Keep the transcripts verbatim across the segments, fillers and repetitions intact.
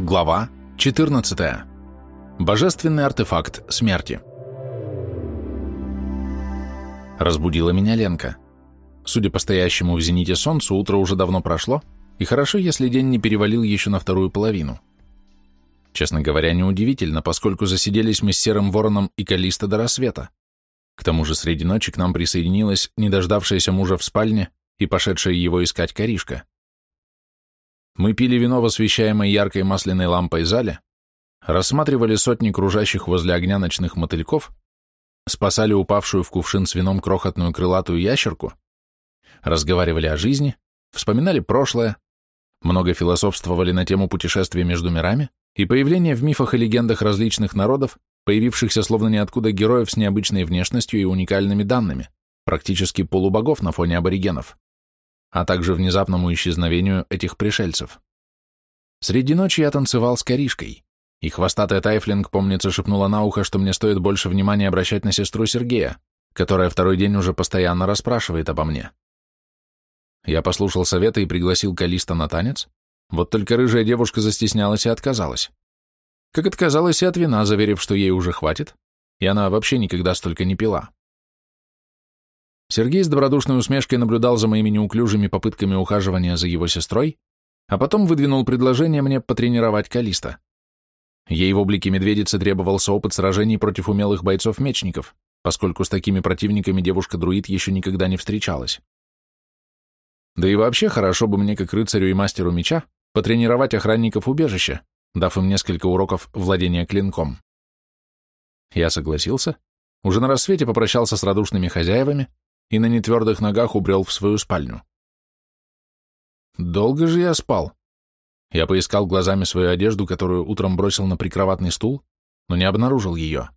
Глава четырнадцатая. Божественный артефакт смерти. Разбудила меня Ленка. Судя по стоящему в зените солнцу, утро уже давно прошло, и хорошо, если день не перевалил еще на вторую половину. Честно говоря, неудивительно, поскольку засиделись мы с Серым Вороном и Калисто до рассвета. К тому же среди ночи к нам присоединилась не дождавшаяся мужа в спальне и пошедшая его искать Каришка. Мы пили вино в освещаемой яркой масляной лампой зале, рассматривали сотни кружащих возле огня ночных мотыльков, спасали упавшую в кувшин с вином крохотную крылатую ящерку, разговаривали о жизни, вспоминали прошлое, много философствовали на тему путешествия между мирами и появления в мифах и легендах различных народов, появившихся словно ниоткуда героев с необычной внешностью и уникальными данными, практически полубогов на фоне аборигенов, а также внезапному исчезновению этих пришельцев. Среди ночи я танцевал с Каришкой, и хвостатая Тайфлинг, помнится, шепнула на ухо, что мне стоит больше внимания обращать на сестру Сергея, которая второй день уже постоянно расспрашивает обо мне. Я послушал совета и пригласил Калисто на танец, вот только рыжая девушка застеснялась и отказалась. Как отказалась и от вина, заверив, что ей уже хватит, и она вообще никогда столько не пила. Сергей с добродушной усмешкой наблюдал за моими неуклюжими попытками ухаживания за его сестрой, а потом выдвинул предложение мне потренировать Калисто. Ей в облике медведицы требовался опыт сражений против умелых бойцов-мечников, поскольку с такими противниками девушка-друид еще никогда не встречалась. Да и вообще хорошо бы мне, как рыцарю и мастеру меча, потренировать охранников убежища, дав им несколько уроков владения клинком. Я согласился, уже на рассвете попрощался с радушными хозяевами и на нетвердых ногах убрел в свою спальню. Долго же я спал. Я поискал глазами свою одежду, которую утром бросил на прикроватный стул, но не обнаружил ее.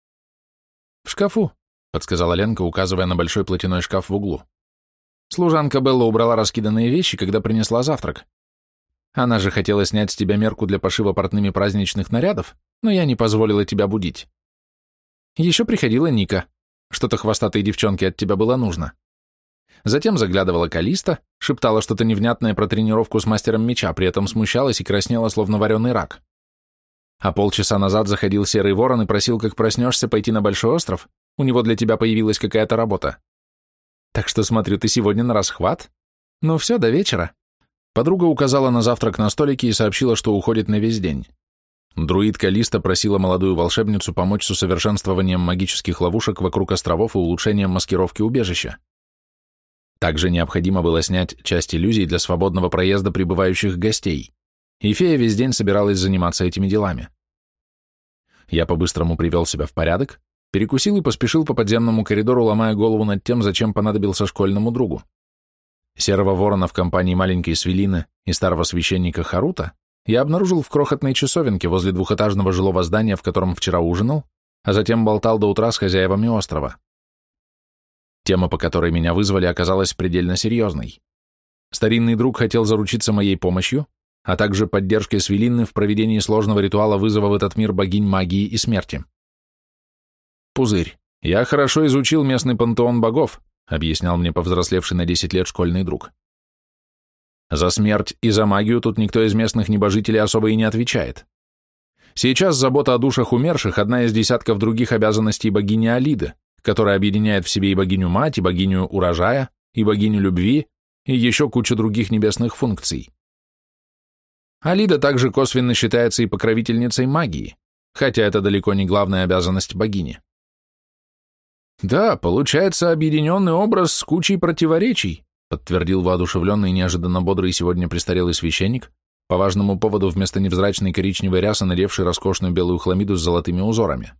«В шкафу», — подсказала Ленка, указывая на большой платяной шкаф в углу. «Служанка Белла убрала раскиданные вещи, когда принесла завтрак. Она же хотела снять с тебя мерку для пошива портными праздничных нарядов, но я не позволила тебя будить. Еще приходила Ника. Что-то хвостатой девчонке от тебя было нужно. Затем заглядывала Калисто, шептала что-то невнятное про тренировку с мастером меча, при этом смущалась и краснела, словно вареный рак. А полчаса назад заходил Серый Ворон и просил, как проснешься, пойти на Большой остров, у него для тебя появилась какая-то работа. Так что, смотрю, ты сегодня на расхват? Ну все, до вечера». Подруга указала на завтрак на столике и сообщила, что уходит на весь день. Друид Калисто просила молодую волшебницу помочь с усовершенствованием магических ловушек вокруг островов и улучшением маскировки убежища. Также необходимо было снять часть иллюзий для свободного проезда прибывающих гостей, и фея весь день собиралась заниматься этими делами. Я по-быстрому привел себя в порядок, перекусил и поспешил по подземному коридору, ломая голову над тем, зачем понадобился школьному другу. Серого Ворона в компании маленькой Свелины и старого священника Харута я обнаружил в крохотной часовенке возле двухэтажного жилого здания, в котором вчера ужинал, а затем болтал до утра с хозяевами острова. Тема, по которой меня вызвали, оказалась предельно серьезной. Старинный друг хотел заручиться моей помощью, а также поддержкой Свелины в проведении сложного ритуала вызова в этот мир богинь магии и смерти. «Пузырь, я хорошо изучил местный пантеон богов», объяснял мне повзрослевший на десять лет школьный друг. За смерть и за магию тут никто из местных небожителей особо и не отвечает. Сейчас забота о душах умерших – одна из десятков других обязанностей богини Алиды, которая объединяет в себе и богиню-мать, и богиню урожая, и богиню любви, и еще кучу других небесных функций. Алида также косвенно считается и покровительницей магии, хотя это далеко не главная обязанность богини. «Да, получается объединенный образ с кучей противоречий», подтвердил воодушевленный и неожиданно бодрый сегодня престарелый священник, по важному поводу вместо невзрачной коричневой рясы надевший роскошную белую хламиду с золотыми узорами.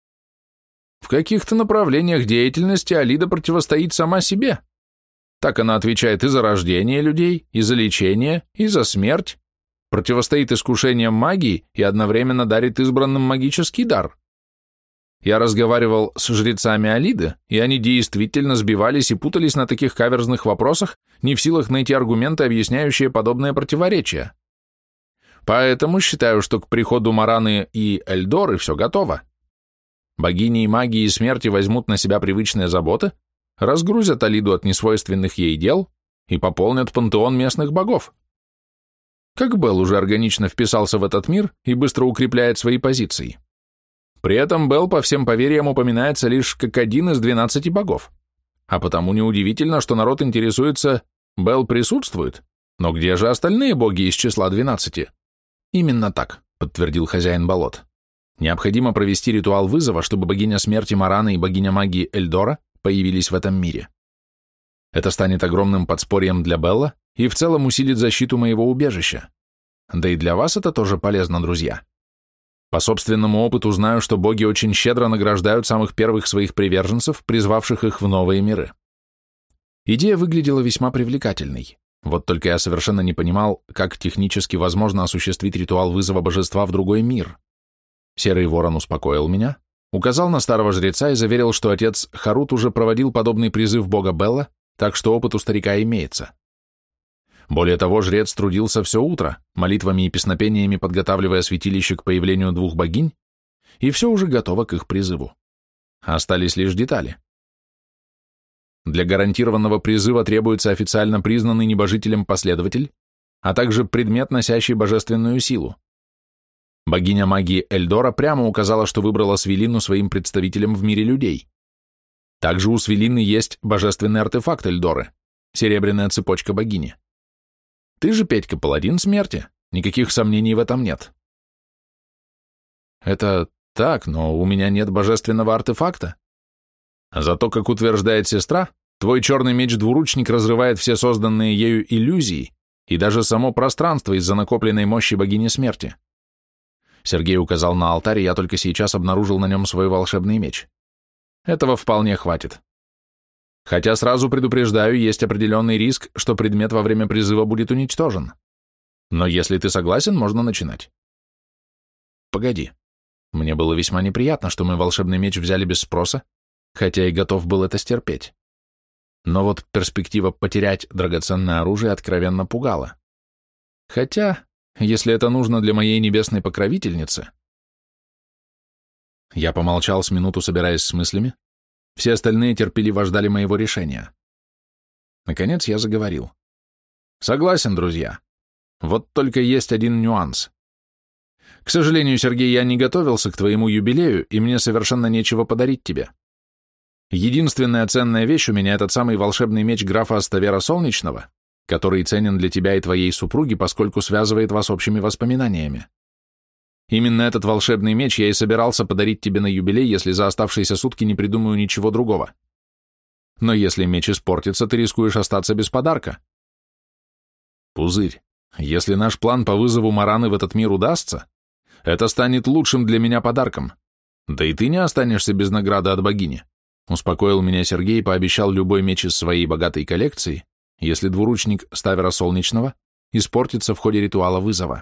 «В каких-то направлениях деятельности Алида противостоит сама себе. Так она отвечает и за рождение людей, и за лечение, и за смерть, противостоит искушениям магии и одновременно дарит избранным магический дар. Я разговаривал с жрецами Алиды, и они действительно сбивались и путались на таких каверзных вопросах, не в силах найти аргументы, объясняющие подобные противоречия. Поэтому считаю, что к приходу Мараны и Эльдоры все готово. Богини магии и смерти возьмут на себя привычные заботы, разгрузят Алиду от несвойственных ей дел и пополнят пантеон местных богов. как Белл уже органично вписался в этот мир и быстро укрепляет свои позиции. При этом Белл по всем поверьям упоминается лишь как один из двенадцати богов, а потому неудивительно, что народ интересуется, Белл присутствует, но где же остальные боги из числа двенадцати? Именно так, подтвердил хозяин болот. Необходимо провести ритуал вызова, чтобы богиня смерти Марана и богиня магии Эльдора появились в этом мире. Это станет огромным подспорьем для Белла и в целом усилит защиту моего убежища. Да и для вас это тоже полезно, друзья. По собственному опыту знаю, что боги очень щедро награждают самых первых своих приверженцев, призвавших их в новые миры. Идея выглядела весьма привлекательной. Вот только я совершенно не понимал, как технически возможно осуществить ритуал вызова божества в другой мир. Серый ворон успокоил меня, указал на старого жреца и заверил, что отец Харут уже проводил подобный призыв бога Белла, так что опыт у старика имеется. Более того, жрец трудился все утро, молитвами и песнопениями подготавливая святилище к появлению двух богинь, и все уже готово к их призыву. Остались лишь детали. Для гарантированного призыва требуется официально признанный небожителем последователь, а также предмет, носящий божественную силу. Богиня магии Эльдора прямо указала, что выбрала Свелину своим представителем в мире людей. Также у Свелины есть божественный артефакт Эльдоры, серебряная цепочка богини. Ты же, Петька, паладин смерти, никаких сомнений в этом нет. Это так, но у меня нет божественного артефакта. Зато, как утверждает сестра, твой черный меч-двуручник разрывает все созданные ею иллюзии и даже само пространство из-за накопленной мощи богини смерти. Сергей указал на алтарь, и я только сейчас обнаружил на нем свой волшебный меч. Этого вполне хватит. Хотя сразу предупреждаю, есть определенный риск, что предмет во время призыва будет уничтожен. Но если ты согласен, можно начинать. Погоди. Мне было весьма неприятно, что мы волшебный меч взяли без спроса, хотя и готов был это стерпеть. Но вот перспектива потерять драгоценное оружие откровенно пугала. Хотя, если это нужно для моей небесной покровительницы... Я помолчал с минуту, собираясь с мыслями. Все остальные терпеливо ждали моего решения. Наконец я заговорил. Согласен, друзья. Вот только есть один нюанс. К сожалению, Сергей, я не готовился к твоему юбилею, и мне совершенно нечего подарить тебе. Единственная ценная вещь у меня — этот самый волшебный меч графа Аставера Солнечного, который ценен для тебя и твоей супруги, поскольку связывает вас общими воспоминаниями. Именно этот волшебный меч я и собирался подарить тебе на юбилей, если за оставшиеся сутки не придумаю ничего другого. Но если меч испортится, ты рискуешь остаться без подарка. Пузырь, если наш план по вызову Мараны в этот мир удастся, это станет лучшим для меня подарком. Да и ты не останешься без награды от богини. Успокоил меня Сергей и пообещал любой меч из своей богатой коллекции, если двуручник Ставера Солнечного испортится в ходе ритуала вызова.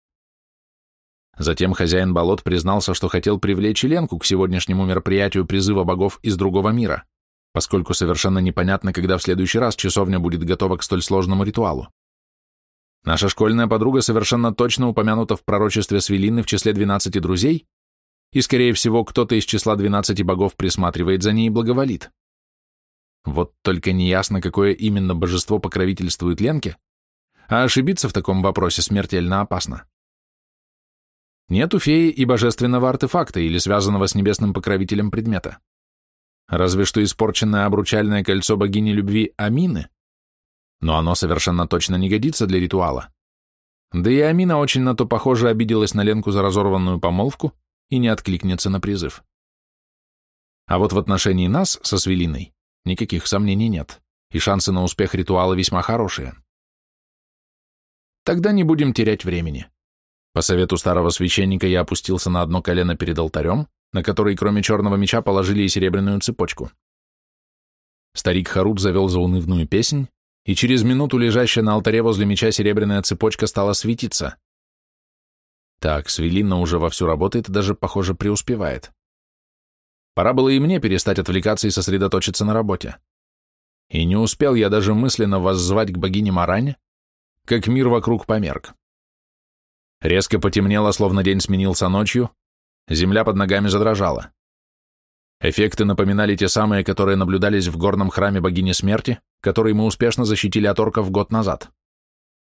Затем хозяин болот признался, что хотел привлечь Ленку к сегодняшнему мероприятию призыва богов из другого мира, поскольку совершенно непонятно, когда в следующий раз часовня будет готова к столь сложному ритуалу. Наша школьная подруга совершенно точно упомянута в пророчестве Свелины в числе двенадцати друзей, и, скорее всего, кто-то из числа двенадцати богов присматривает за ней и благоволит. Вот только неясно, какое именно божество покровительствует Ленке, а ошибиться в таком вопросе смертельно опасно. Нет у феи и божественного артефакта или связанного с небесным покровителем предмета. Разве что испорченное обручальное кольцо богини любви Амины, но оно совершенно точно не годится для ритуала. Да и Амина очень на то похоже обиделась на Ленку за разорванную помолвку и не откликнется на призыв. А вот в отношении нас со Свелиной никаких сомнений нет, и шансы на успех ритуала весьма хорошие. Тогда не будем терять времени. По совету старого священника я опустился на одно колено перед алтарем, на который кроме черного меча положили и серебряную цепочку. Старик Харут завел заунывную песнь, и через минуту лежащая на алтаре возле меча серебряная цепочка стала светиться. Так, Свелина уже вовсю работает и даже, похоже, преуспевает. Пора было и мне перестать отвлекаться и сосредоточиться на работе. И не успел я даже мысленно воззвать к богине Маране, как мир вокруг померк. Резко потемнело, словно день сменился ночью, земля под ногами задрожала. Эффекты напоминали те самые, которые наблюдались в горном храме богини смерти, который мы успешно защитили от орков год назад.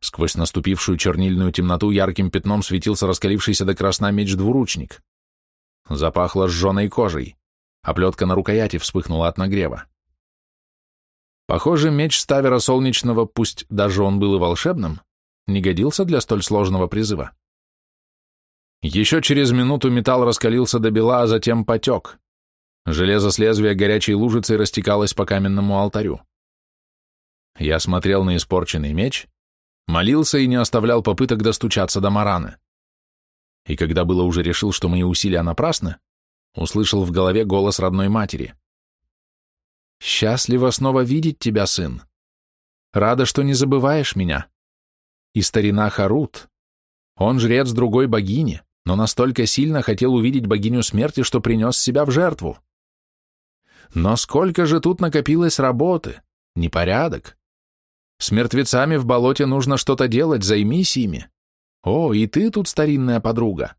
Сквозь наступившую чернильную темноту ярким пятном светился раскалившийся до красна меч-двуручник. Запахло сжженной кожей, а плетка на рукояти вспыхнула от нагрева. Похоже, меч Ставера Солнечного, пусть даже он был и волшебным, не годился для столь сложного призыва. Еще через минуту металл раскалился до бела, а затем потек. Железо с лезвия горячей лужицей растекалось по каменному алтарю. Я смотрел на испорченный меч, молился и не оставлял попыток достучаться до Мараны. И когда было уже решил, что мои усилия напрасны, услышал в голове голос родной матери. «Счастливо снова видеть тебя, сын. Рада, что не забываешь меня. И старина Харут, он жрец другой богини, но настолько сильно хотел увидеть богиню смерти, что принес себя в жертву. Но сколько же тут накопилось работы, непорядок. С мертвецами в болоте нужно что-то делать, займись ими. О, и ты тут старинная подруга».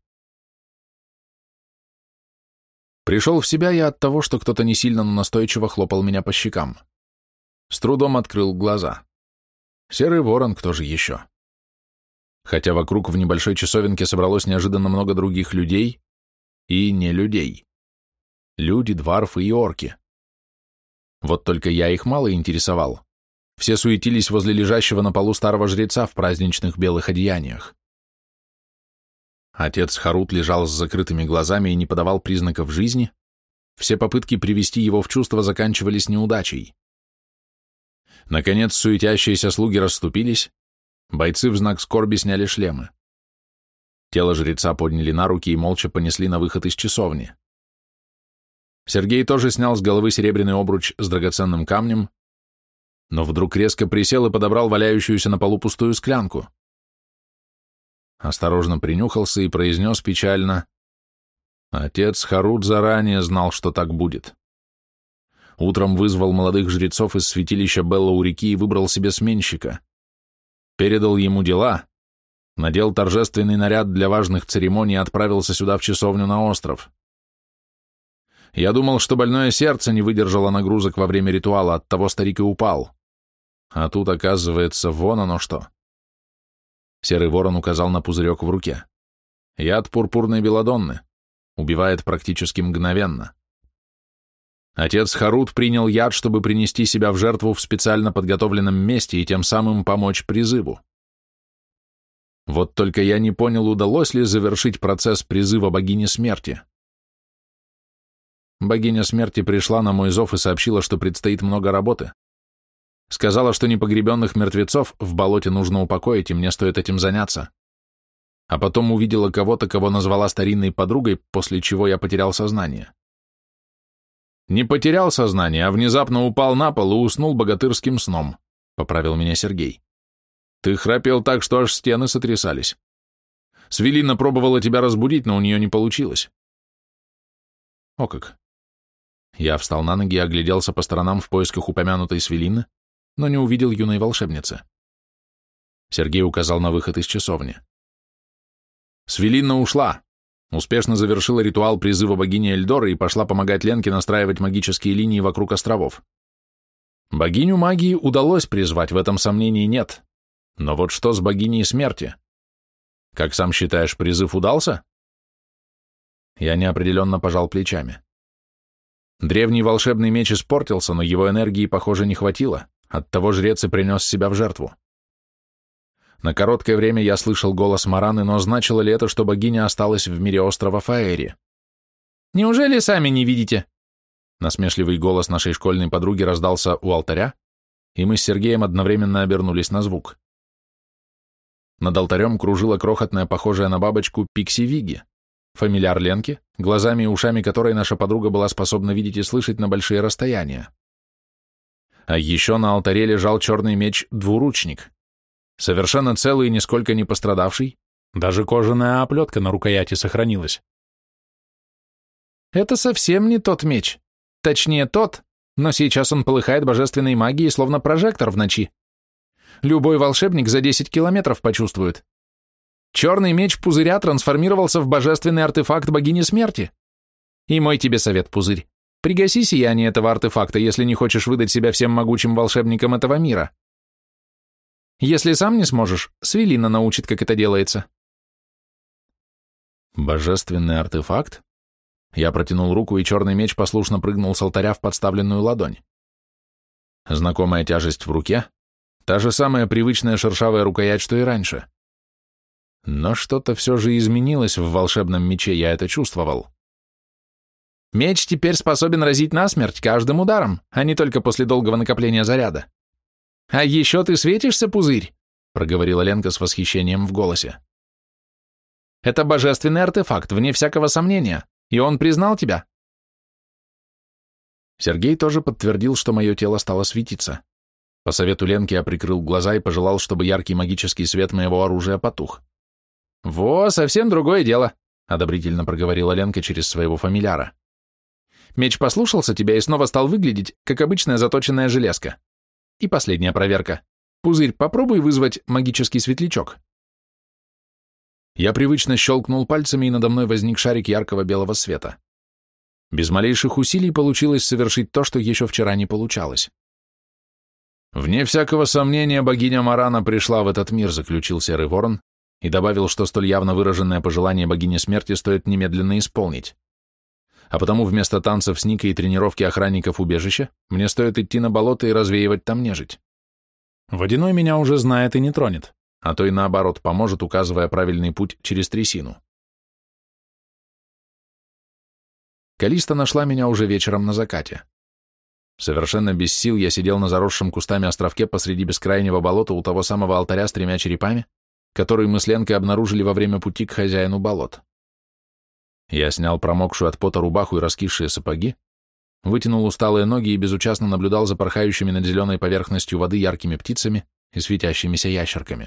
Пришел в себя я от того, что кто-то не сильно, но настойчиво хлопал меня по щекам. С трудом открыл глаза. Серый ворон, кто же еще? Хотя вокруг в небольшой часовенке собралось неожиданно много других людей и не людей. Люди, дварфы и орки. Вот только я их мало интересовал. Все суетились возле лежащего на полу старого жреца в праздничных белых одеяниях. Отец Харут лежал с закрытыми глазами и не подавал признаков жизни. Все попытки привести его в чувство заканчивались неудачей. Наконец, суетящиеся слуги расступились, бойцы в знак скорби сняли шлемы. Тело жреца подняли на руки и молча понесли на выход из часовни. Сергей тоже снял с головы серебряный обруч с драгоценным камнем, но вдруг резко присел и подобрал валяющуюся на полу пустую склянку. Осторожно принюхался и произнес печально: «Отец Харут заранее знал, что так будет. Утром вызвал молодых жрецов из святилища Белла у реки и выбрал себе сменщика. Передал ему дела, надел торжественный наряд для важных церемоний и отправился сюда в часовню на остров. Я думал, что больное сердце не выдержало нагрузок во время ритуала, оттого старик и упал. А тут, оказывается, вон оно что». Серый ворон указал на пузырек в руке. «Яд пурпурной белладонны. Убивает практически мгновенно. Отец Харут принял яд, чтобы принести себя в жертву в специально подготовленном месте и тем самым помочь призыву. Вот только я не понял, удалось ли завершить процесс призыва богини смерти. Богиня смерти пришла на мой зов и сообщила, что предстоит много работы. Сказала, что непогребенных мертвецов в болоте нужно упокоить, и мне стоит этим заняться. А потом увидела кого-то, кого назвала старинной подругой, после чего я потерял сознание. Не потерял сознание, а внезапно упал на пол и уснул богатырским сном, поправил меня Сергей. Ты храпел так, что аж стены сотрясались. Свелина пробовала тебя разбудить, но у нее не получилось. О как. Я встал на ноги и огляделся по сторонам в поисках упомянутой Свелины, но не увидел юной волшебницы. Сергей указал на выход из часовни. Свелина ушла, успешно завершила ритуал призыва богини Эльдоры и пошла помогать Ленке настраивать магические линии вокруг островов. Богиню магии удалось призвать, в этом сомнений нет. Но вот что с богиней смерти? Как сам считаешь, призыв удался? Я неопределенно пожал плечами. Древний волшебный меч испортился, но его энергии, похоже, не хватило. Оттого жрец и принес себя в жертву. На короткое время я слышал голос Мараны, но значило ли это, что богиня осталась в мире острова Фаэри? «Неужели сами не видите?» Насмешливый голос нашей школьной подруги раздался у алтаря, и мы с Сергеем одновременно обернулись на звук. Над алтарем кружила крохотная, похожая на бабочку, Пикси-Виги, фамильяр Ленки, глазами и ушами которой наша подруга была способна видеть и слышать на большие расстояния. А еще на алтаре лежал черный меч-двуручник, совершенно целый и нисколько не пострадавший, даже кожаная оплетка на рукояти сохранилась. Это совсем не тот меч, точнее тот, но сейчас он полыхает божественной магией, словно прожектор в ночи. Любой волшебник за десять километров почувствует. Черный меч Пузыря трансформировался в божественный артефакт богини смерти. И мой тебе совет, Пузырь, пригаси сияние этого артефакта, если не хочешь выдать себя всем могучим волшебникам этого мира. Если сам не сможешь, Свелина научит, как это делается. Божественный артефакт? Я протянул руку, и черный меч послушно прыгнул с алтаря в подставленную ладонь. Знакомая тяжесть в руке, та же самая привычная шершавая рукоять, что и раньше. Но что-то все же изменилось в волшебном мече, я это чувствовал. Меч теперь способен разить насмерть каждым ударом, а не только после долгого накопления заряда. А еще ты светишься, пузырь, проговорила Ленка с восхищением в голосе. Это божественный артефакт, вне всякого сомнения, и он признал тебя. Сергей тоже подтвердил, что мое тело стало светиться. По совету Ленки я прикрыл глаза и пожелал, чтобы яркий магический свет моего оружия потух. «Во, совсем другое дело», — одобрительно проговорила Ленка через своего фамильяра. «Меч послушался тебя и снова стал выглядеть, как обычная заточенная железка. И последняя проверка. Пузырь, попробуй вызвать магический светлячок». Я привычно щелкнул пальцами, и надо мной возник шарик яркого белого света. Без малейших усилий получилось совершить то, что еще вчера не получалось. «Вне всякого сомнения, богиня Марана пришла в этот мир», — заключил Серый Ворон, и добавил, что столь явно выраженное пожелание богини смерти стоит немедленно исполнить. А потому вместо танцев с Никой и тренировки охранников убежища мне стоит идти на болото и развеивать там нежить. Водяной меня уже знает и не тронет, а то и наоборот поможет, указывая правильный путь через трясину. Калиста нашла меня уже вечером на закате. Совершенно без сил я сидел на заросшем кустами островке посреди бескрайнего болота у того самого алтаря с тремя черепами, который мы с Ленкой обнаружили во время пути к хозяину болот. Я снял промокшую от пота рубаху и раскисшие сапоги, вытянул усталые ноги и безучастно наблюдал за порхающими над зеленой поверхностью воды яркими птицами и светящимися ящерками.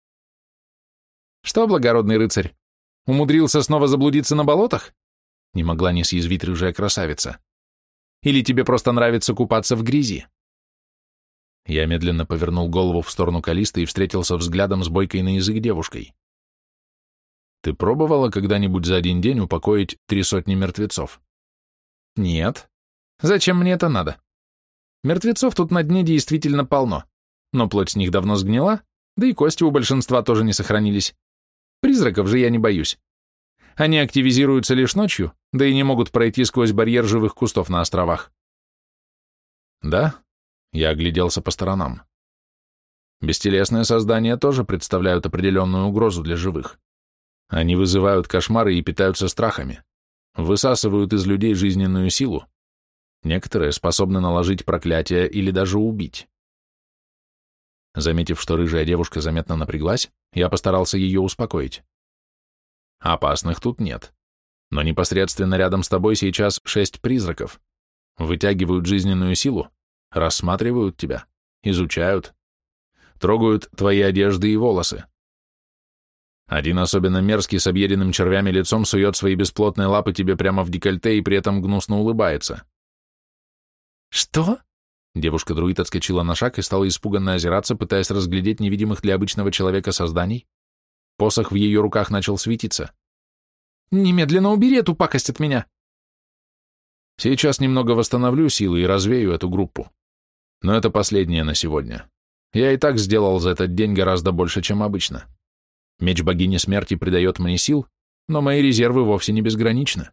«Что, благородный рыцарь, умудрился снова заблудиться на болотах?» Не могла не съязвить рыжая красавица. «Или тебе просто нравится купаться в грязи?» Я медленно повернул голову в сторону Калисты и встретился взглядом с бойкой на язык девушкой. «Ты пробовала когда-нибудь за один день упокоить три сотни мертвецов?» «Нет. Зачем мне это надо? Мертвецов тут на дне действительно полно, но плоть с них давно сгнила, да и кости у большинства тоже не сохранились. Призраков же я не боюсь. Они активизируются лишь ночью, да и не могут пройти сквозь барьер живых кустов на островах». «Да?» — я огляделся по сторонам. «Бестелесные создания тоже представляют определенную угрозу для живых. Они вызывают кошмары и питаются страхами, высасывают из людей жизненную силу. Некоторые способны наложить проклятие или даже убить». Заметив, что рыжая девушка заметно напряглась, я постарался ее успокоить. «Опасных тут нет, но непосредственно рядом с тобой сейчас шесть призраков. Вытягивают жизненную силу, рассматривают тебя, изучают, трогают твои одежды и волосы. Один особенно мерзкий с объеденным червями лицом сует свои бесплотные лапы тебе прямо в декольте и при этом гнусно улыбается». «Что?» Девушка-друид отскочила на шаг и стала испуганно озираться, пытаясь разглядеть невидимых для обычного человека созданий. Посох в ее руках начал светиться. «Немедленно убери эту пакость от меня!» «Сейчас немного восстановлю силы и развею эту группу. Но это последнее на сегодня. Я и так сделал за этот день гораздо больше, чем обычно. Меч богини смерти придает мне сил, но мои резервы вовсе не безграничны».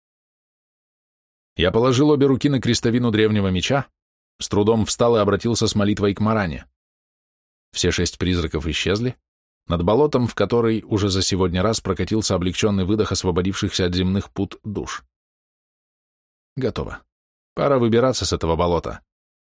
Я положил обе руки на крестовину древнего меча, с трудом встал и обратился с молитвой к Маране. Все шесть призраков исчезли, над болотом, в который уже за сегодня раз прокатился облегченный выдох освободившихся от земных пут душ. Готово. Пора выбираться с этого болота.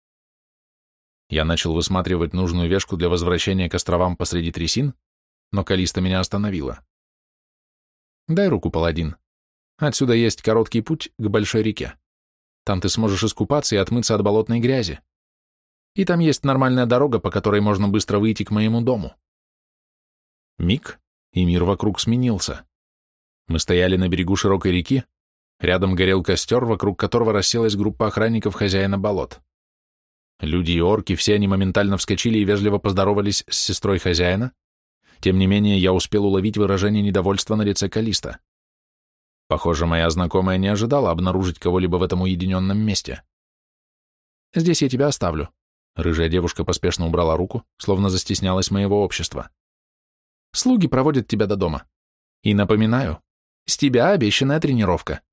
Я начал высматривать нужную вешку для возвращения к островам посреди трясин, но Калиста меня остановила. «Дай руку, паладин. Отсюда есть короткий путь к большой реке. Там ты сможешь искупаться и отмыться от болотной грязи. И там есть нормальная дорога, по которой можно быстро выйти к моему дому». Миг, и мир вокруг сменился. Мы стояли на берегу широкой реки, рядом горел костер, вокруг которого расселась группа охранников хозяина болот. Люди и орки, все они моментально вскочили и вежливо поздоровались с сестрой хозяина. Тем не менее, я успел уловить выражение недовольства на лице Калиста. Похоже, моя знакомая не ожидала обнаружить кого-либо в этом уединенном месте. «Здесь я тебя оставлю. Рыжая девушка поспешно убрала руку, словно застеснялась моего общества. Слуги проводят тебя до дома. И напоминаю, с тебя обещанная тренировка.